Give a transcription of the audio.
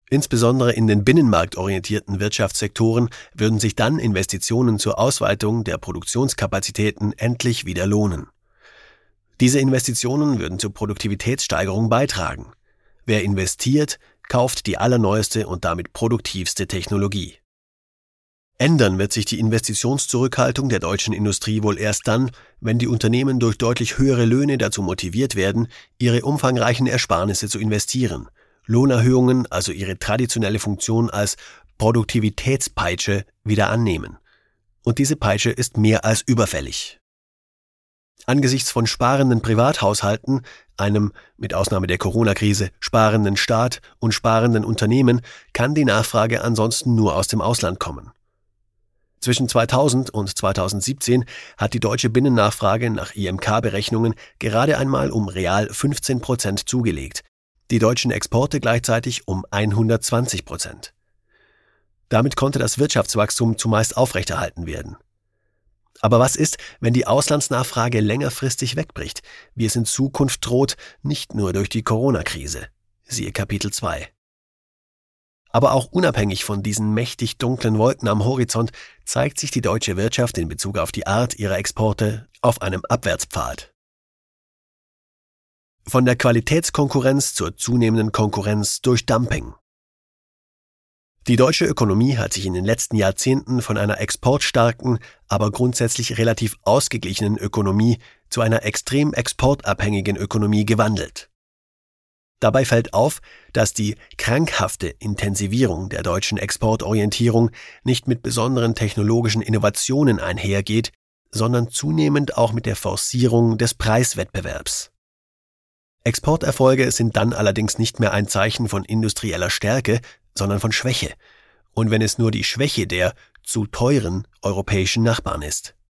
Insbesondere in den binnenmarktorientierten Wirtschaftssektoren würden sich dann Investitionen zur Ausweitung der Produktionskapazitäten endlich wieder lohnen. Diese Investitionen würden zur Produktivitätssteigerung beitragen. Wer investiert, kauft die allerneueste und damit produktivste Technologie. Ändern wird sich die Investitionszurückhaltung der deutschen Industrie wohl erst dann, wenn die Unternehmen durch deutlich höhere Löhne dazu motiviert werden, ihre umfangreichen Ersparnisse zu investieren. Lohnerhöhungen, also ihre traditionelle Funktion als Produktivitätspeitsche, wieder annehmen. Und diese Peitsche ist mehr als überfällig. Angesichts von sparenden Privathaushalten, einem, mit Ausnahme der Corona-Krise, sparenden Staat und sparenden Unternehmen, kann die Nachfrage ansonsten nur aus dem Ausland kommen. Zwischen 2000 und 2017 hat die deutsche Binnennachfrage nach IMK-Berechnungen gerade einmal um real 15% zugelegt, die deutschen Exporte gleichzeitig um 120%. Damit konnte das Wirtschaftswachstum zumeist aufrechterhalten werden. Aber was ist, wenn die Auslandsnachfrage längerfristig wegbricht, wie es in Zukunft droht, nicht nur durch die Corona-Krise? Siehe Kapitel 2. Aber auch unabhängig von diesen mächtig dunklen Wolken am Horizont zeigt sich die deutsche Wirtschaft in Bezug auf die Art ihrer Exporte auf einem Abwärtspfad. Von der Qualitätskonkurrenz zur zunehmenden Konkurrenz durch Dumping. Die deutsche Ökonomie hat sich in den letzten Jahrzehnten von einer exportstarken, aber grundsätzlich relativ ausgeglichenen Ökonomie zu einer extrem exportabhängigen Ökonomie gewandelt. Dabei fällt auf, dass die krankhafte Intensivierung der deutschen Exportorientierung nicht mit besonderen technologischen Innovationen einhergeht, sondern zunehmend auch mit der Forcierung des Preiswettbewerbs. Exporterfolge sind dann allerdings nicht mehr ein Zeichen von industrieller Stärke, sondern von Schwäche. Und wenn es nur die Schwäche der zu teuren europäischen Nachbarn ist.